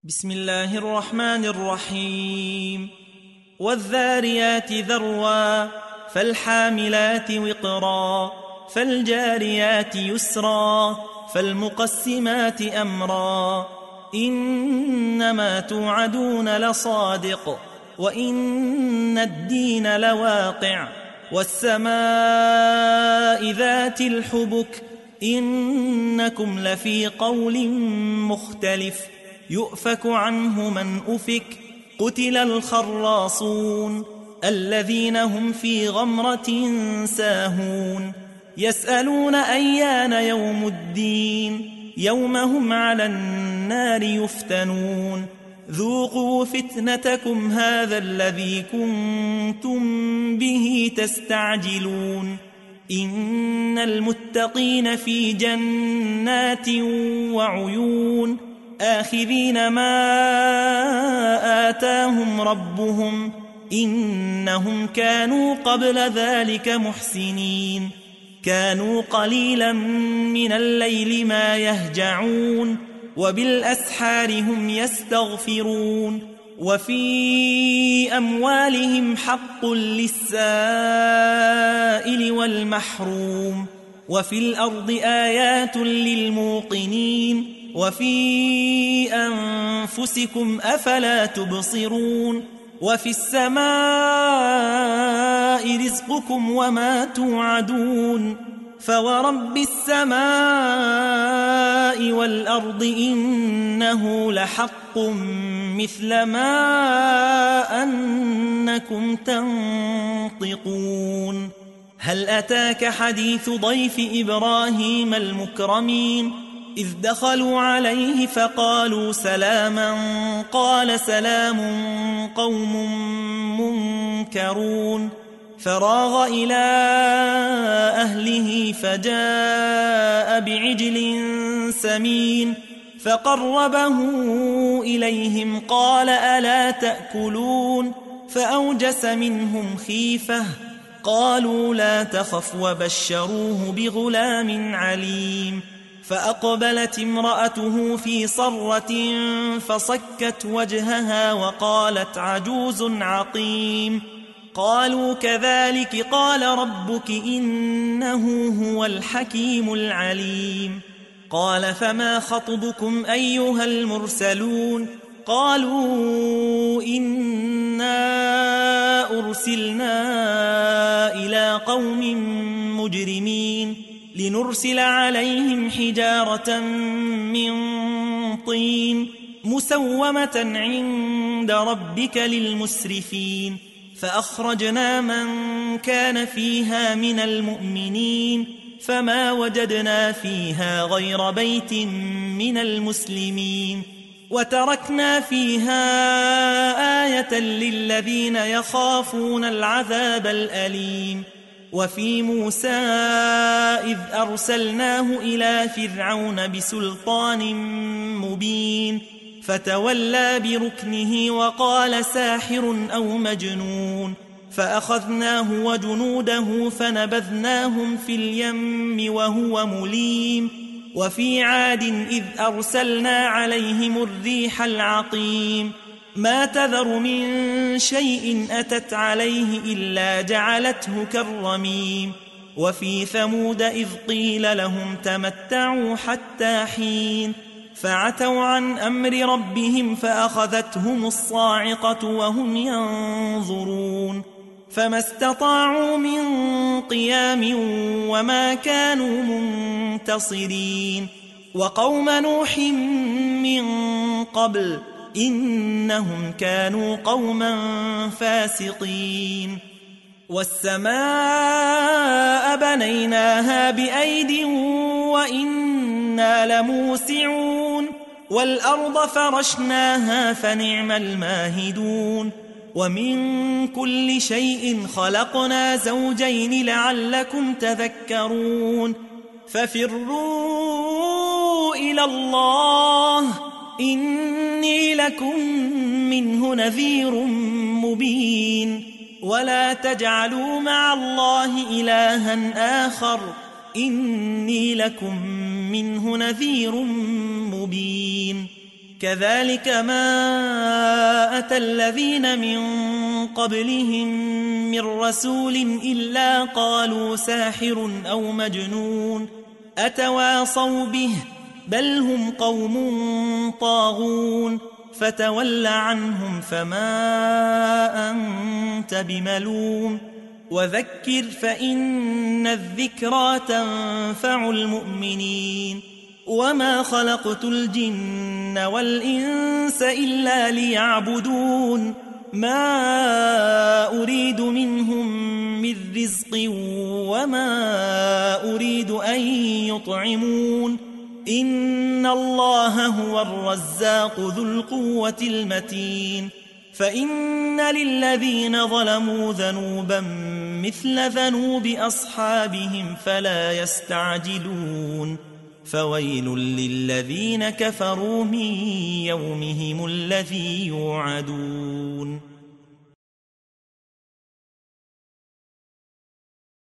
بسم الله الرحمن الرحيم. والذاريات ذروا فالحاملات وقرا فالجاريات يسرا فالمقسمات أمرا إنما توعدون لصادق وإن الدين لواقع والسماء ذات الحبك إنكم لفي قول مختلف يؤفك عنه من أفك قتل الخراصون الذين هم في غمرة ساهون يسألون أيان يوم الدين يوم هم على النار يفتنون ذوقوا فتنتكم هذا الذي كنتم به تستعجلون إن المتقين في جنات وعيون آخذين ما آتاهم ربهم إنهم كانوا قبل ذلك محسنين كانوا قليلا من الليل ما يهجعون وبالأسحار هم يستغفرون وفي أموالهم حق للسائل والمحروم وفي الأرض آيات للموقنين وفي أنفسكم أفلا تبصرون وفي السماء رزقكم وما توعدون فورب السماء والأرض إنه لحق مثل ما أنكم تنطقون هل أتاك حديث ضيف إبراهيم المكرمين إذ دخلوا عليه فقالوا سلاما قال سلام قوم منكرون فراغ إلى أهله فجاء بعجل سمين فقربه إليهم قال ألا تأكلون فأوجس منهم خيفة قالوا لا تخف وبشروه بغلام عليم فأقبلت امرأته في صرة فصكت وجهها وقالت عجوز عقيم قالوا كذلك قال ربك إنه هو الحكيم العليم قال فما خطبكم أيها المرسلون قالوا إنا أرسلنا إلى قوم مجرمين لنرسل عليهم حجارة من طين مسومة عند ربك للمسرفين فأخرجنا من كان فيها من المؤمنين فما وجدنا فيها غير بيت من المسلمين وتركنا فيها آية للذين يخافون العذاب الأليم وفي موسى إذ أرسلناه إلى فرعون بسلطان مبين فتولى بركنه وقال ساحر أو مجنون فأخذناه وجنوده فنبذناهم في اليم وهو مليم وفي عاد إذ أرسلنا عليهم الريح العقيم ما تذر من شيء أتت عليه إلا جعلته كالرميم وفي ثمود إذ قيل لهم تمتعوا حتى حين فعتوا عن أمر ربهم فأخذتهم الصاعقة وهم ينظرون فما استطاعوا من قيام وما كانوا منتصرين وقوم نوح من قبل إنهم كانوا قوما فاسقين والسماء بنيناها بأيد وإنا لموسعون والأرض فرشناها فنعم الماهدون ومن كل شيء خلقنا زوجين لعلكم تذكرون ففروا إلى الله إني لكم منه نذير مبين ولا تجعلوا مع الله إلها آخر إني لكم منه نذير مبين كذلك ما أتى الذين من قبلهم من رسول إلا قالوا ساحر أو مجنون أتواصوا به بل هم قوم طاغون فتول عنهم فما أنت بملوم وذكر فإن الذكرى تنفع المؤمنين وما خلقت الجن والإنس إلا ليعبدون ما أريد منهم من رزق وما أريد أن يطعمون إن الله هو الرزاق ذو القوة المتين فإن للذين ظلموا ذنوبا مثل ذنوب أصحابهم فلا يستعجلون فويل للذين كفروا من يومهم الذي يوعدون